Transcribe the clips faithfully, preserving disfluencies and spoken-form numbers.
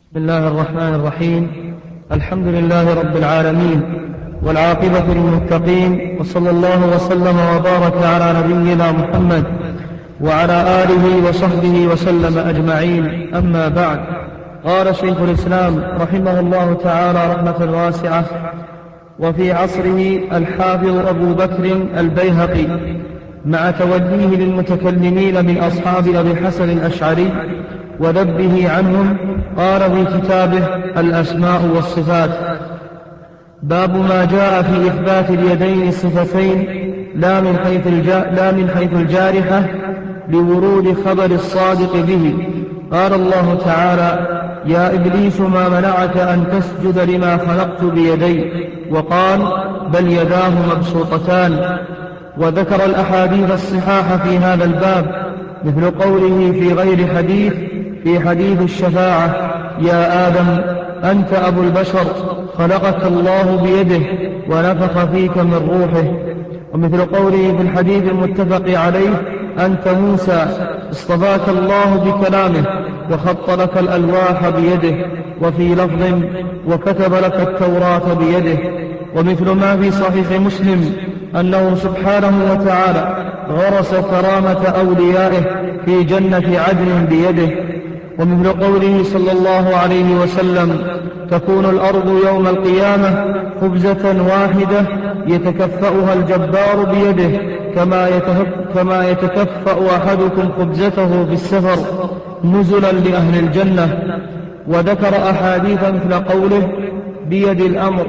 بسم الله الرحمن الرحيم. الحمد لله رب العالمين، والعاقبة للمتقين، وصلى الله وسلم وبارك على نبينا محمد وعلى آله وصحبه وسلم أجمعين. أما بعد، قال شيخ الإسلام رحمه الله تعالى رحمة واسعة: وفي عصره الحافظ أبو بكر البيهقي مع توليه للمتكلمين من أصحاب أبي الحسن الأشعري وذبه عنهم، قال في كتابه الأسماء والصفات: باب ما جاء في إثبات اليدين الصفتين لا من حيث, لا من حيث الجارحة لورود خبر الصادق به. قال الله تعالى: يا إبليس ما منعك أن تسجد لما خلقت بيدي؟ وقال: بل يداه مبسوطتان. وذكر الأحاديث الصحاح في هذا الباب، مثل قوله في غير حديث في حديث الشفاعة: يا آدم أنت أبو البشر، خلقك الله بيده ونفخ فيك من روحه. ومثل قوله في الحديث المتفق عليه: أنت موسى، اصطفاك الله بكلامه وخط لك الألواح بيده. وفي لفظ: وكتب لك التوراة بيده. ومثل ما في صحيح مسلم أنه سبحانه وتعالى غرس كرامة أوليائه في جنة عدن بيده. ومثل قوله صلى الله عليه وسلم: تكون الأرض يوم القيامة خبزة واحدة يتكفأها الجبار بيده كما يتكفأ أحدكم خبزته في السفر نزلا لأهل الجنة. وذكر أحاديث مثل قوله: بيد الأمر.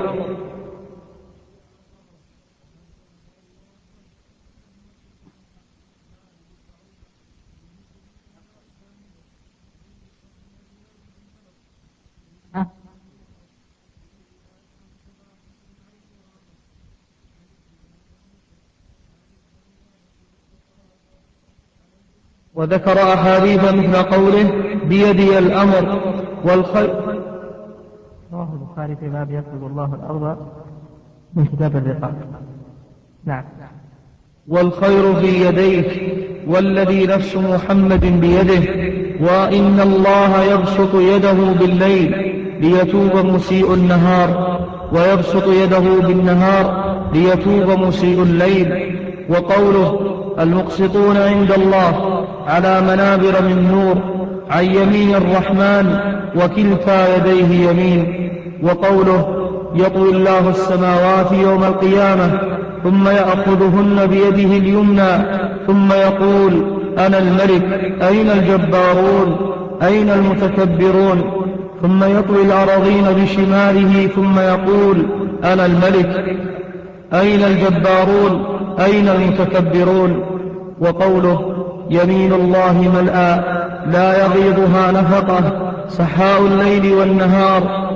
وذكر أحاديث مثل قوله: بيدي الأمر. والخير رواه البخاري في باب يقبض الله الأرض من كتاب الرقاق. نعم. والخير في يديك، والذي نفس محمد بيده، وإن الله يبسط يده بالليل ليتوب مسيء النهار، ويبسط يده بالنهار ليتوب مسيء الليل. وقوله: المقسطون عند الله على منابر من نور عن يمين الرحمن وكلتا يديه يمين. وقوله: يطوي الله السماوات يوم القيامة ثم يأخذهن بيده اليمنى ثم يقول: أنا الملك، أين الجبارون، أين المتكبرون؟ ثم يطوي الأراضين بشماله ثم يقول: أنا الملك، أين الجبارون، أين المتكبرون؟ وقوله: يمين الله ملأى لا يغيضها نفقة سحاء الليل والنهار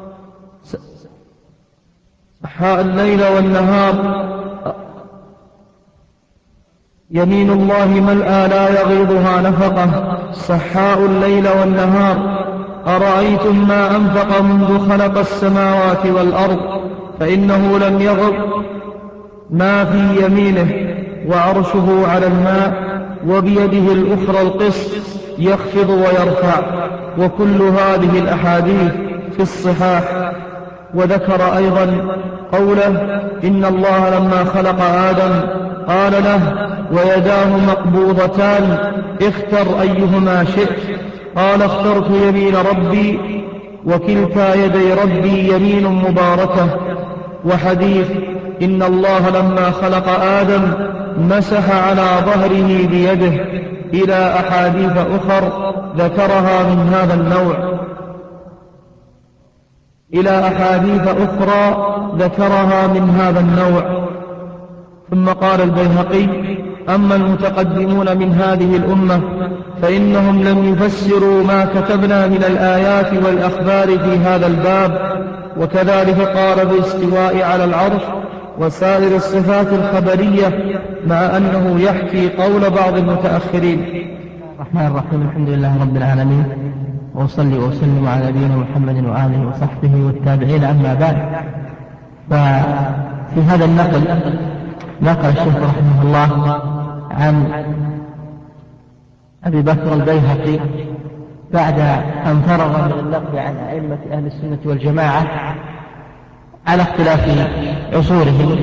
سحاء الليل والنهار يمين الله ملأى لا يغيضها نفقة سحاء الليل والنهار. أرأيتم ما أنفق منذ خلق السماوات والأرض فإنه لم يغض ما في يمينه، وعرشه على الماء، وبيده الأخرى القسط يخفض ويرفع. وكل هذه الأحاديث في الصحاح. وذكر أيضا قوله: إن الله لما خلق آدم قال له: ويداه مقبوضتان اختر أيهما شئت. قال: اخترت يمين ربي، وكلتا يدي ربي يمين مباركة. وحديث: إن الله لما خلق آدم مسح على ظهره بيده، إلى أحاديث أخر ذكرها من هذا النوع إلى أحاديث أخرى ذكرها من هذا النوع. ثم قال البيهقي: أما المتقدمون من هذه الأمة فإنهم لم يفسروا ما كتبنا من الآيات والأخبار في هذا الباب. وكذلك قال بالاستواء على العرش وسائر الصفات الخبرية، مع أنه يحكي قول بعض المتأخرين. الرحمن الرحيم. الحمد لله رب العالمين، وأصلي وأسلم على نبينا محمد وآله وصحبه والتابعين. أما بعد، ففي هذا النقل نقل الشيخ رحمه الله عن أبي بكر البيهقي بعد أن فرغ من النقل عن أئمة أهل السنة والجماعة على اختلاف عصورهم،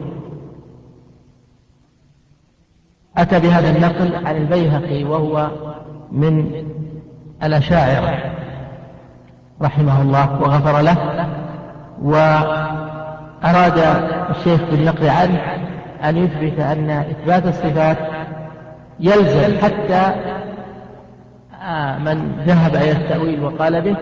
أتى بهذا النقل عن البيهقي وهو من الأشاعرة رحمه الله وغفر له. وأراد الشيخ بالنقل عنه أن يثبت أن إثبات الصفات يلزم حتى من ذهب إلى التأويل وقال به،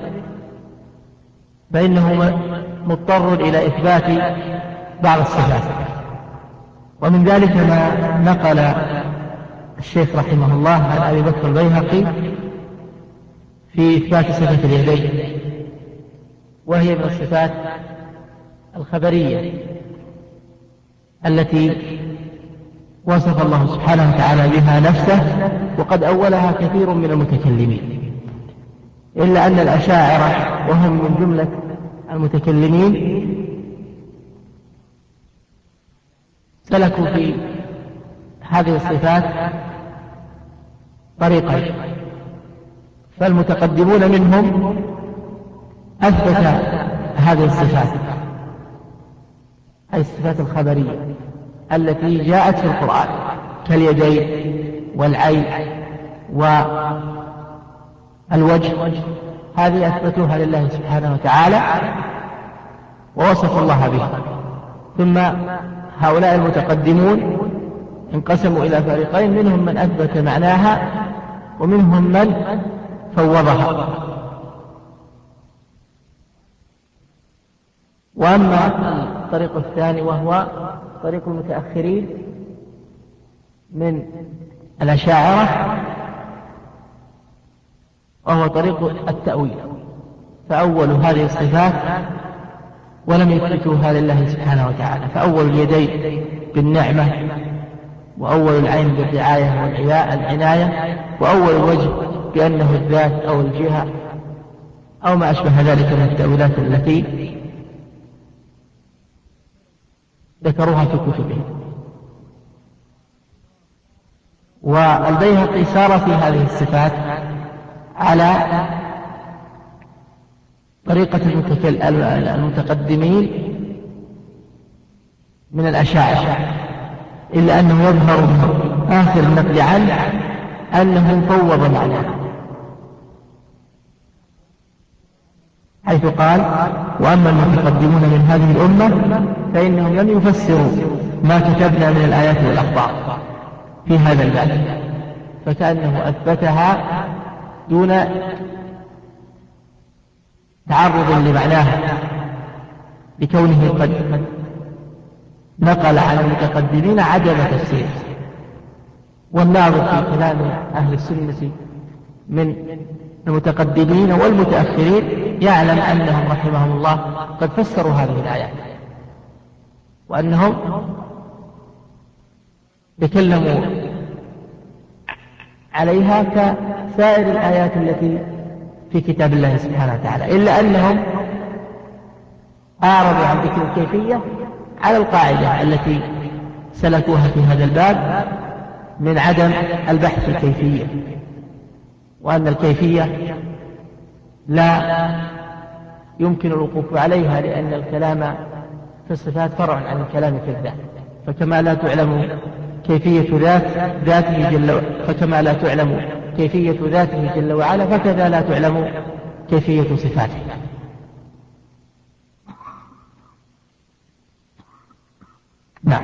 فإنه مضطر إلى إثبات بعض الصفات. ومن ذلك ما نقل الشيخ رحمه الله عن أبي بكر البيهقي في إثبات صفة اليدين، وهي من الصفات الخبرية التي وصف الله سبحانه وتعالى بها نفسه، وقد أولها كثير من المتكلمين، إلا أن الأشاعرة وهم من جملة المتكلمين سلكوا في هذه الصفات طريقا. فالمتقدمون منهم أثبت هذه الصفات، أي الصفات الخبرية التي جاءت في القرآن كاليدين والعين والوجه، هذه أثبتوها لله سبحانه وتعالى ووصف الله بها. ثم هؤلاء المتقدمون انقسموا إلى فريقين، منهم من أثبت معناها ومنهم من فوضها. وأما الطريق الثاني وهو طريق المتأخرين من الأشاعرة وهو طريق التأويل، فأولوا هذه الصفات ولم يثبتوها لله سبحانه وتعالى، فأول اليدين بالنعمة، وأول العين بالرعاية والعناية، وأول الوجه بأنه الذات أو الجهة أو ما أشبه ذلك من التأويلات التي ذكروها في كتبهم. والبيهقي سار في هذه الصفات على طريقة المتقدمين من الأشاعرة، إلا أنه يظهر من آخر النقل عنه أنه فوض معناه، حيث قال: وأما المتقدمون من هذه الأمة فإنهم لم يفسروا ما كتبنا من الآيات والأخبار في هذا الباب، فكأنه أثبتها دون تعرض لمعناها، لكونه قد نقل عن المتقدمين عدم تفسير. والناظر في كلام أهل السنة من المتقدمين والمتأخرين يعلم أنهم رحمهم الله قد فسروا هذه الآيات، وأنهم تكلموا عليها كسائر الآيات التي في كتاب الله سبحانه وتعالى، إلا أنهم أعرضوا عن ذكر الكيفية على القاعدة التي سلكوها في هذا الباب من عدم البحث في الكيفية، وأن الكيفية لا يمكن الوقوف عليها، لأن الكلام في الصفات فرع عن الكلام في الذات، فكما لا تعلم كيفية ذات ذاته جل فكما لا تعلم كيفية ذاته جل وعلا فكذا لا تعلم كيفية صفاته. نعم.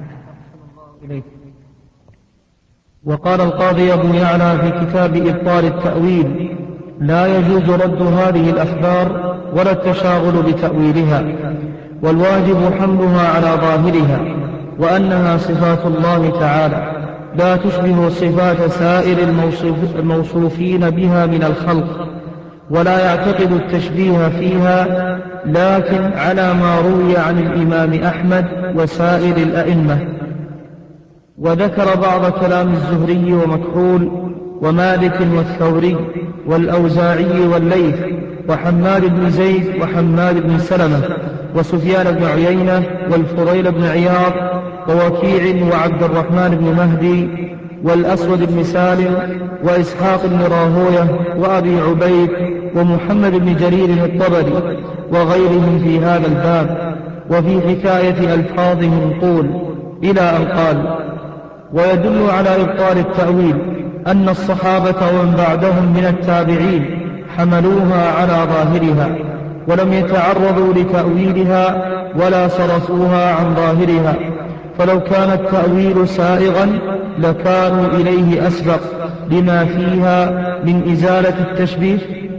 وقال القاضي أبو يعلى في كتاب إبطال التأويل: لا يجوز رد هذه الأخبار ولا التشاغل بتأويلها، والواجب حملها على ظاهرها، وأنها صفات الله تعالى لا تشبه صفات سائر الموصوف الموصوفين بها من الخلق، ولا يعتقد التشبيه فيها، لكن على ما روي عن الإمام أحمد وسائر الأئمة. وذكر بعض كلام الزهري ومكحول ومالك والثوري والأوزاعي والليث وحماد بن زيد وحماد بن سلمة وسفيان بن عيينة والفضيل بن عياض ووكيع وعبد الرحمن بن مهدي والأسود بن سالم وإسحاق بن راهوية وأبي عبيد ومحمد بن جرير الطبري وغيرهم في هذا الباب. وفي حكاية ألفاظهم قول إلى أن قال. ويدل على إبطال التأويل أن الصحابة ومن بعدهم من التابعين حملوها على ظاهرها ولم يتعرضوا لتأويلها ولا صرفوها عن ظاهرها، فلو كان التأويل سائغا لكانوا إليه أسبق لما فيها من إزالة التشبيه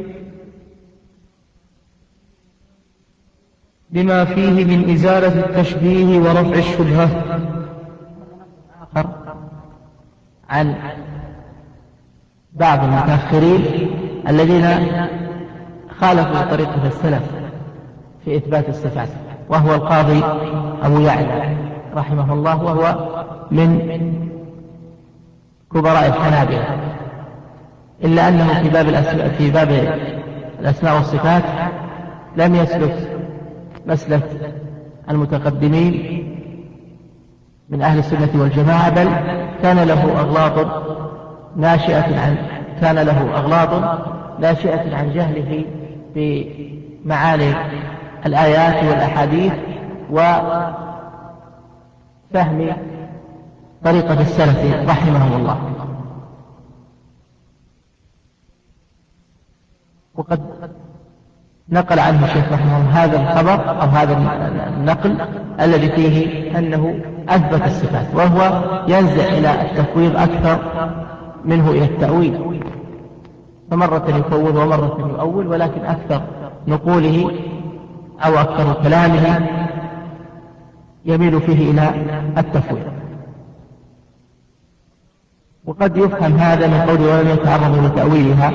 لما فيه من إزالة التشبيه ورفع الشبهة. عن بعض المتأخرين الذين خالفوا طريقة السلف في إثبات الصفات، وهو القاضي أبو يعلى رحمه الله، وهو من كبراء الحنابلة، إلا أنه في باب الأسماء, في باب الأسماء والصفات لم يسلك مسلك المتقدمين من أهل السنة والجماعة، بل كان له أغلاط ناشئة عن كان له أغلاط ناشئة عن جهله بمعاني الآيات والأحاديث وفهم طريقة السلف رحمهم الله. وقد نقل عنه الشيخ رحمه الله هذا الخبر أو هذا النقل الذي فيه أنه أثبت الصفات، وهو ينزع إلى التفويض أكثر منه إلى التأويل، فمرة يفوض ومرة يؤول، ولكن أكثر نقوله أو أكثر كلامه يميل فيه إلى التفويض. وقد يفهم هذا من قوله ولم يتعرضوا لتأويلها.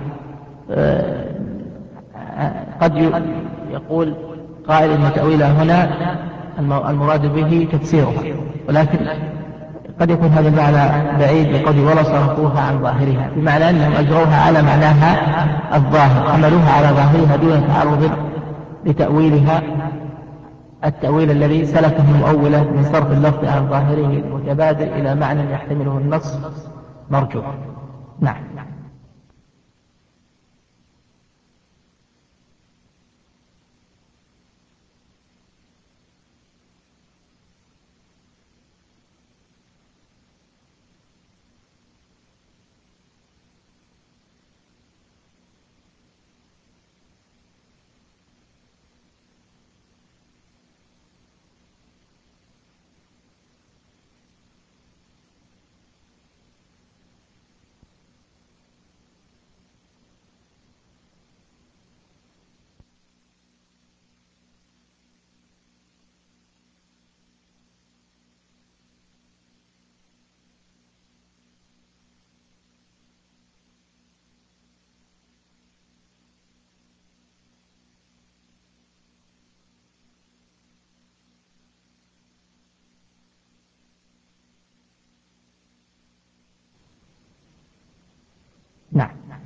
قد يقول قائل إن تأويلها هنا المراد به تفسيرها، ولكن قد يكون هذا المعنى بعيد لقوله ولا صرفوها عن ظاهرها، بمعنى أنهم أجروها على معناها الظاهر، حملوها على ظاهرها دون تعرض لتأويلها التأويل الذي سلكه المؤولة من صرف اللفظ عن ظاهره المتبادل إلى معنى يحتمله النص مرجوح. نعم. نعم.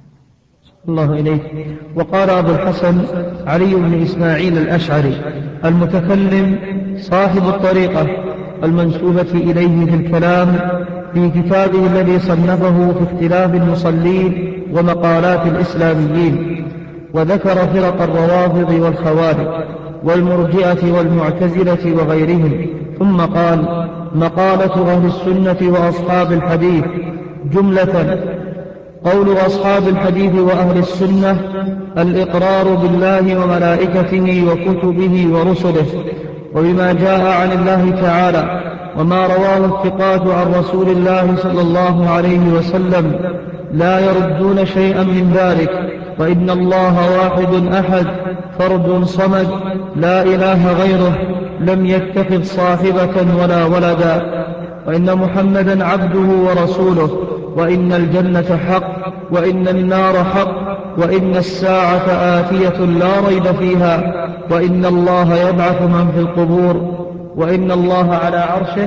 الله إليك. وقال أبو الحسن علي بن إسماعيل الأشعري المتكلم صاحب الطريقة المنسوبة إليه في الكلام في كتابه الذي صنفه في اختلاف المصلين ومقالات الإسلاميين، وذكر فرق الروافض والخوارج والمرجئة والمعتزلة وغيرهم، ثم قال: مقالة أهل السنة وأصحاب الحديث جملة: قول أصحاب الحديث وأهل السنة الإقرار بالله وملائكته وكتبه ورسله وبما جاء عن الله تعالى وما رواه الثقات عن رسول الله صلى الله عليه وسلم، لا يردون شيئا من ذلك، وإن الله واحد أحد فرد صمد لا إله غيره، لم يتخذ صاحبة ولا ولدا، وإن محمدا عبده ورسوله، وإن الجنة حق، وإن النار حق، وإن الساعة آتية لا ريب فيها، وإن الله يبعث من في القبور، وإن الله على عرشه.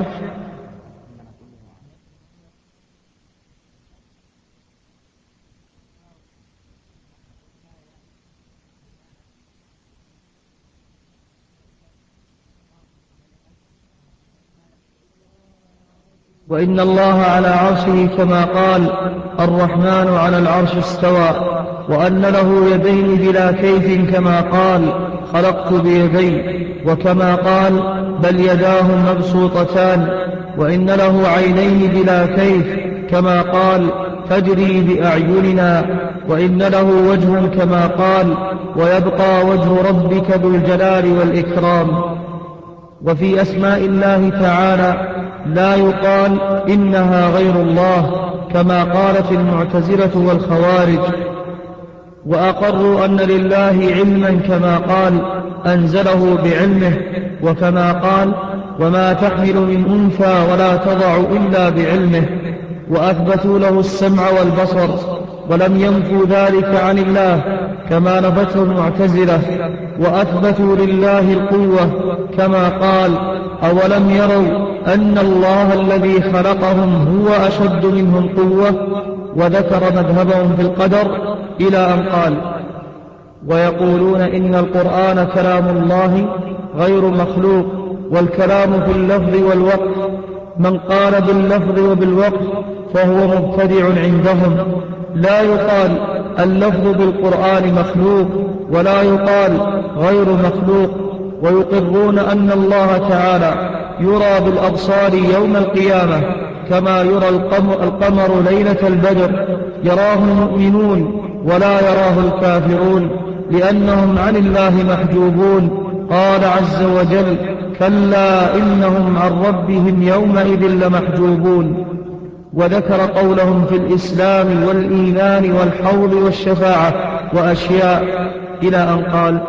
وإن الله على عرشه كما قال الرحمن على العرش استوى، وأن له يدين بلا كيف كما قال خلقت بيدي، وكما قال بل يداه مبسوطتان، وإن له عينين بلا كيف كما قال تجري بأعيننا، وإن له وجه كما قال ويبقى وجه ربك ذو الجلال والإكرام. وفي أسماء الله تعالى لا يقال إنها غير الله كما قالت المعتزلة والخوارج، وأقروا أن لله علما كما قال أنزله بعلمه، وكما قال وما تحمل من أنثى ولا تضع إلا بعلمه، وأثبتوا له السمع والبصر، ولم ينفوا ذلك عن الله كما نفته المعتزلة، وأثبتوا لله القوة كما قال أولم يروا أن الله الذي خلقهم هو أشد منهم قوة، وذكر مذهبهم في القدر إلى أن قال ويقولون إن القرآن كلام الله غير مخلوق، والكلام في اللفظ والوقف، من قال باللفظ وبالوقف فهو مبتدع عندهم، لا يقال اللفظ بالقرآن مخلوق ولا يقال غير مخلوق، ويقرون أن الله تعالى يرى بالأبصار يوم القيامة كما يرى القمر ليلة البدر، يراه المؤمنون ولا يراه الكافرون لأنهم عن الله محجوبون. قال عز وجل كلا إنهم عن ربهم يومئذ لمحجوبون. وذكر قولهم في الإسلام والإيمان والحوض والشفاعة وأشياء إلى أن قال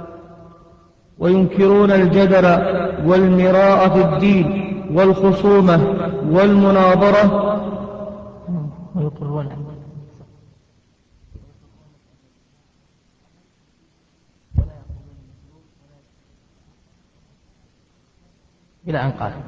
وينكرون الجدل والمراء في الدين والخصومة والمناظرة ويقرون إلى أن قال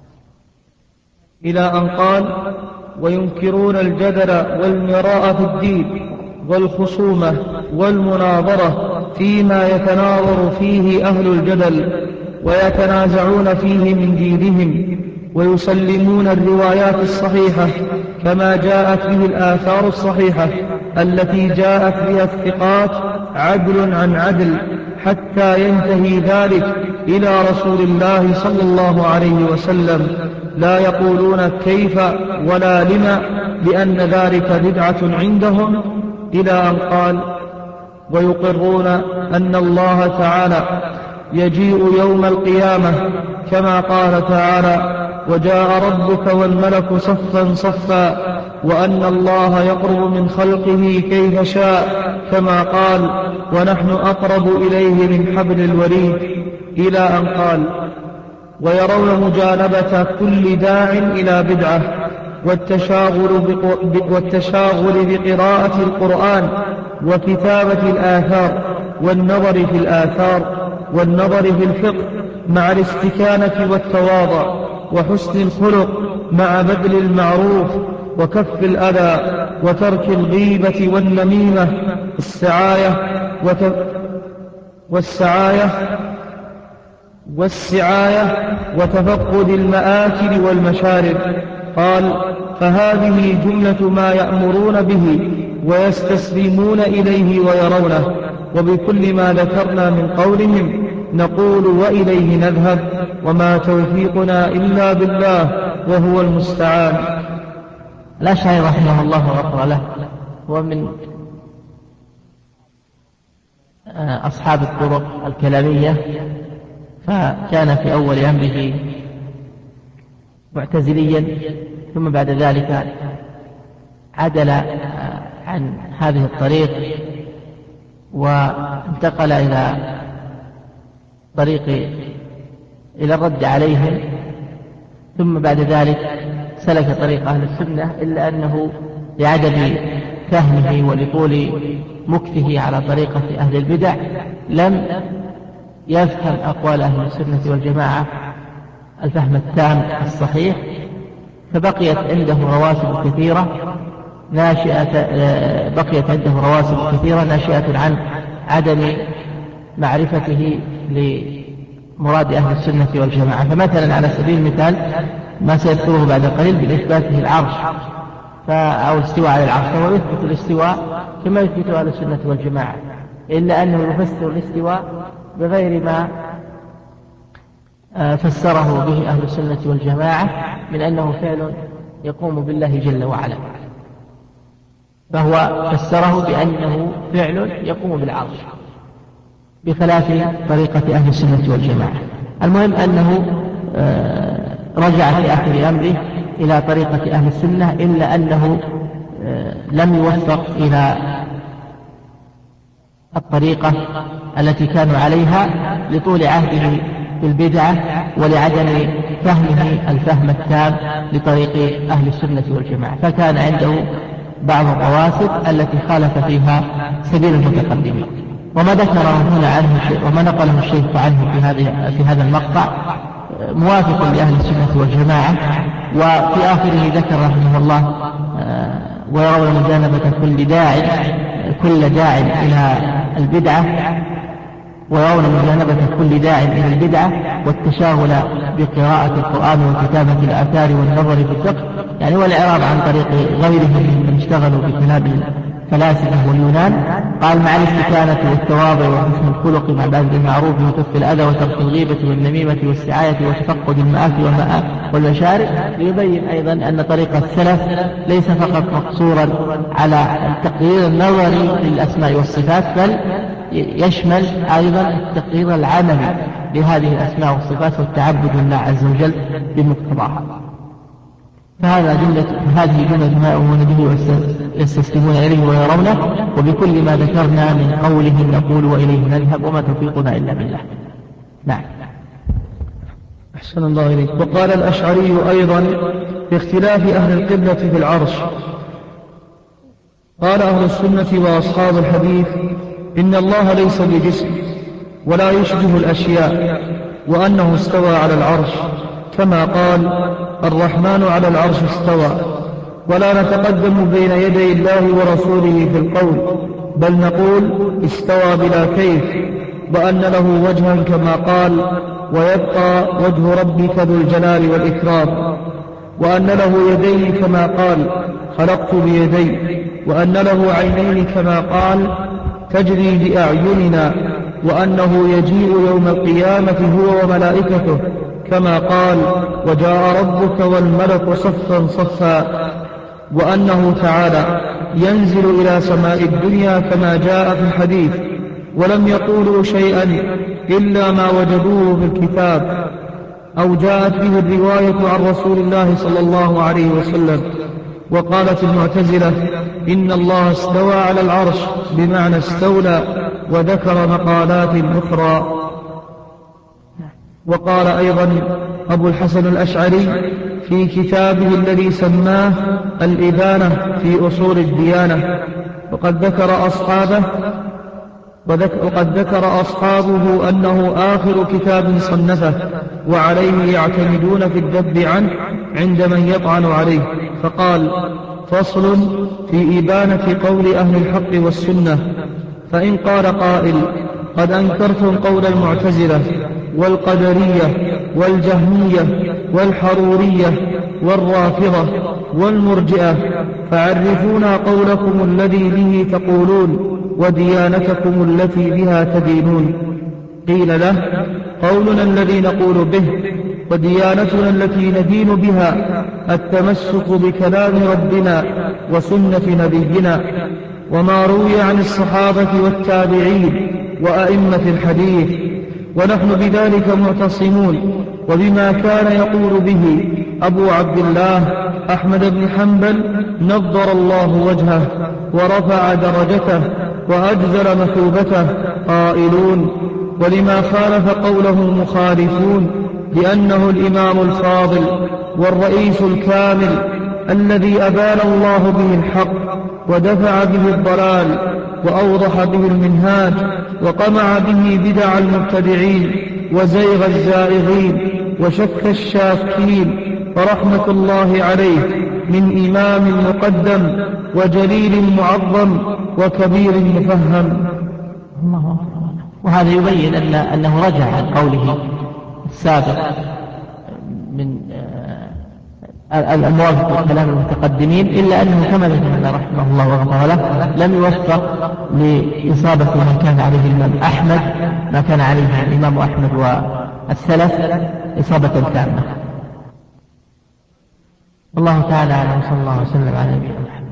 إلى أن قال وينكرون الجدل والمراء في الدين والخصومة والمناظرة فيما يتناظر فيه أهل الجدل ويتنازعون فيه من دينهم، ويسلمون الروايات الصحيحة كما جاءت به الآثار الصحيحة التي جاءت بها الثقات عدل عن عدل، حتى ينتهي ذلك إلى رسول الله صلى الله عليه وسلم، لا يقولون كيف ولا لما لأن ذلك بدعة عندهم، إلى أن قال ويقرون أن الله تعالى يجيء يوم القيامة كما قال تعالى وجاء ربك والملك صفا صفا، وأن الله يقرب من خلقه كيف شاء كما قال ونحن أقرب إليه من حبل الوريد، إلى أن قال ويرون مجانبة كل داع إلى بدعة والتشاغل, والتشاغل بقراءة القرآن وكتابة الآثار والنظر في الآثار والنظر في الفقه مع الاستكانة والتواضع وحسن الخلق مع بذل المعروف وكف الأذى وترك الغيبة والنميمة السعاية وت... والسعاية والسعاية وتفقد المآكل والمشارب. قال فهذه جملة ما يأمرون به ويستسلمون إليه ويرونه، وبكل ما ذكرنا من قولهم نقول وإليه نذهب، وما توفيقنا إلا بالله وهو المستعان. الأشعري رحمه الله وغفر له ومن أصحاب الطرق الكلامية، فكان في أول أمره معتزليا، ثم بعد ذلك عدل عن هذه الطريق وانتقل إلى طريق إلى الرد عليهم، ثم بعد ذلك سلك طريق أهل السنة، إلا أنه لعدم فهمه ولطول مكثه على طريقة أهل البدع لم يفهم أقوال أهل السنة والجماعة الفهم التام الصحيح، فبقيت عنده رواسب كثيرة ناشئة بقيت عنده رواسب كثيرة ناشئة عن عدم معرفته لمراد أهل السنة والجماعة. فمثلا على سبيل المثال ما سيذكره بعد قليل بإثباته العرش أو الاستواء على العرش، فهو يثبت الاستواء كما يثبت أهل السنة والجماعة، إلا أنه يفسر الاستواء بغير ما فسره به أهل السنة والجماعة من أنه فعل يقوم بالله جل وعلا، فهو فسره بأنه فعل يقوم بالعرش بخلاف طريقة أهل السنة والجماعة. المهم أنه رجع في آخر أمره إلى طريقة أهل السنة، إلا أنه لم يوفق إلى الطريقة التي كانوا عليها لطول عهده بالبدعة ولعدم فهمه الفهم التام لطريق أهل السنة والجماعة، فكان عنده بعض الرواسب التي خالف فيها سبيل المتقدمين. وما ذكره هنا عنه وما نقله الشيخ عنه في هذه في هذا المقطع موافق لأهل السنة والجماعة. وفي آخره ذكر رحمه الله ويرون مجانبة كل داع كل داع إلى البدعة ويرون مجانبة كل داع إلى البدعة والتشاغل بقراءة القرآن وكتابة الآثار والنظر في الفقه، يعني والإعراض عن طريق غيرهم ممن اشتغلوا بكلام الفلاسفة واليونان. قال مع الاستكانة والتواضع وحسن الخلق مع بذل المعروف وكف الأذى وترك الغيبة والنميمة والسعاية وتفقد المآكل والمشارب، ليبين أيضا أن طريق السلف ليس فقط مقصورا على التقرير النظري للأسماء والصفات، بل يشمل أيضا التقرير العملي لهذه الأسماء والصفات والتعبد لله عز وجل بمقتضاها. فهذا جملة هذه جملة ما يؤمنون به ويستسلمون إليه ويرونه، وبكل ما ذكرنا من قولهم نقول وإليه نذهب وما توفيقنا إلا بالله. نعم. أحسن الله إليك. وقال الأشعري أيضا باختلاف أهل القبلة في العرش، قال أهل السنة وأصحاب الحديث إن الله ليس بجسم ولا يشبه الأشياء، وأنه استوى على العرش كما قال الرحمن على العرش استوى، ولا نتقدم بين يدي الله ورسوله في القول، بل نقول استوى بلا كيف، وأن له وجها كما قال ويبقى وجه ربك ذو الجلال والإكرام، وأن له يدين كما قال خلقت بيدي، وأن له عينين كما قال تجري بأعيننا، وأنه يجيء يوم القيامة هو وملائكته كما قال وجاء ربك والملك صفا صفا، وأنه تعالى ينزل إلى سماء الدنيا كما جاء في الحديث، ولم يقولوا شيئا إلا ما وجدوه في الكتاب أو جاءت به الرواية عن رسول الله صلى الله عليه وسلم. وقالت المعتزلة إن الله استوى على العرش بمعنى استولى، وذكر مقالات أخرى. وقال أيضا أبو الحسن الأشعري في كتابه الذي سماه الإبانة في أصول الديانة، وقد ذكر أصحابه وقد ذكر أصحابه أنه آخر كتاب صنفه، وعليه يعتمدون في الذب عنه عند من يطعن عليه، فقال فصل في إبانة قول أهل الحق والسنة. فإن قال قائل قد أنكرتم قول المعتزلة والقدرية والجهمية والحرورية والرافضة والمرجئة، فعرفونا قولكم الذي به تقولون وديانتكم التي بها تدينون. قيل له قولنا الذي نقول به وديانتنا التي ندين بها التمسك بكلام ربنا وسنة نبينا وما روي عن الصحابة والتابعين وأئمة الحديث، ونحن بذلك معتصمون، وبما كان يقول به أبو عبد الله أحمد بن حنبل نضر الله وجهه ورفع درجته وأجزل مثوبته قائلون ولما خالف قوله مخالفون، لأنه الإمام الفاضل والرئيس الكامل الذي أبان الله به الحق ودفع به الضلال وأوضح به المنهاج وقمع به بدع المبتدعين وزيغ الزائغين وشك الشاكين، فرحمة الله عليه من إمام مقدم وجليل معظم وكبير مفهم. وهذا يبين أن أنه رجع عن قوله السابق من الموافق لكلام المتقدمين، إلا أنه كما ذكرنا رحمه الله وغفر له لم يوفق لإصابة ما كان عليه الإمام أحمد، ما كان عليه الإمام أحمد والسلف إصابة تامة. والله تعالى أعلم، صلى الله وسلم على نبينا محمد.